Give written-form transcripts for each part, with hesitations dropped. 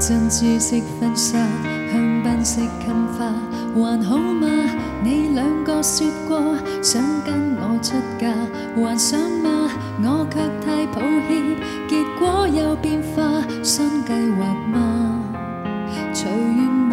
珍珠式婚纱，香檳式襟花，還好嗎？你兩個說過想跟我出嫁，還想嗎？我卻太抱歉，結果有變化，新計劃嗎？隨緣吧。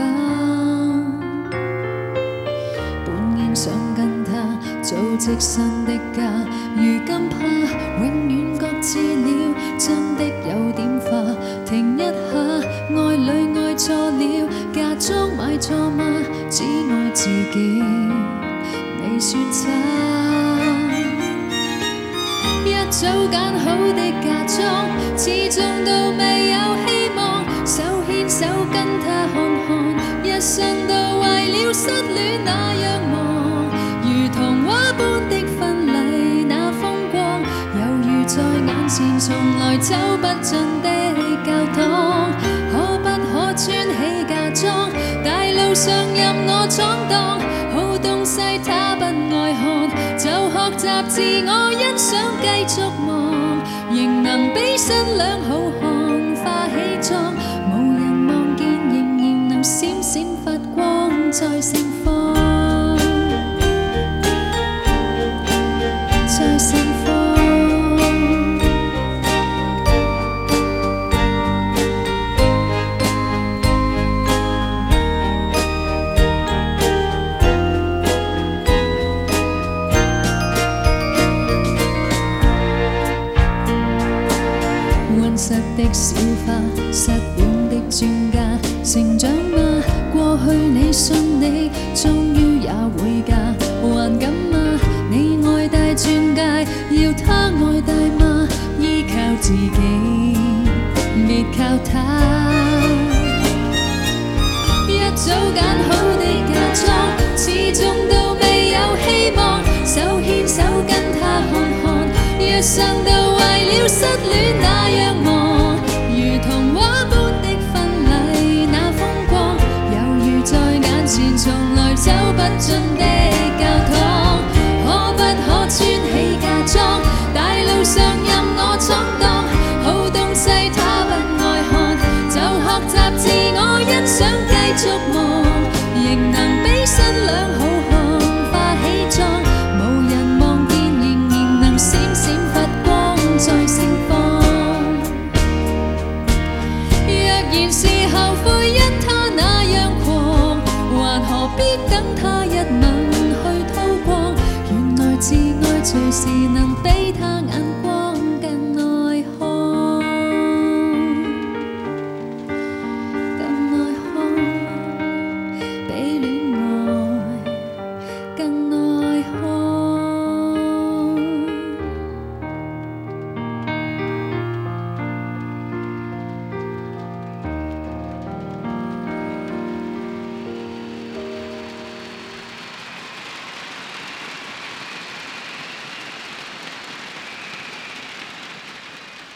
本應想跟他組織新的家，如今怕永遠各自了，真的有點化。停一下，愛侶愛錯了，嫁妝買錯嗎？只愛自己，你說差。一早揀好的嫁妝，始終都未有希望。手牽手跟他看看，一生都為了失戀那樣忙。如童話般的婚禮那風光，猶如在眼前從來走不盡的教堂。可不可穿起嫁妝，大路上任我闖蕩，好東西他不愛看，就學習自我欣賞，繼續忙，仍能比新娘好看，化起妝，無人望見，仍然能閃閃發光，在盛放，在盛放。溫室的小花，失戀的專家，成長嗎？過去你信你，終於也會嫁，還敢嗎？你愛大鑽戒，要他愛大嗎？依靠自己，別靠他。一早揀好的嫁妝，始終都未有希望。手牽手跟他看看，一生都為了失戀那樣忙。如童話般的婚禮那風光，猶如在眼前從來走不盡的教堂。可不可穿起嫁妝，大路上任我闖蕩，好東西他不愛看，就學習自我欣賞，繼續忙，仍能比新娘好看，化起妝，無人望見，仍然能閃閃發光，在盛放。若然是後悔因他那樣狂，還何必等他一吻去叨光？原來自愛隨時能比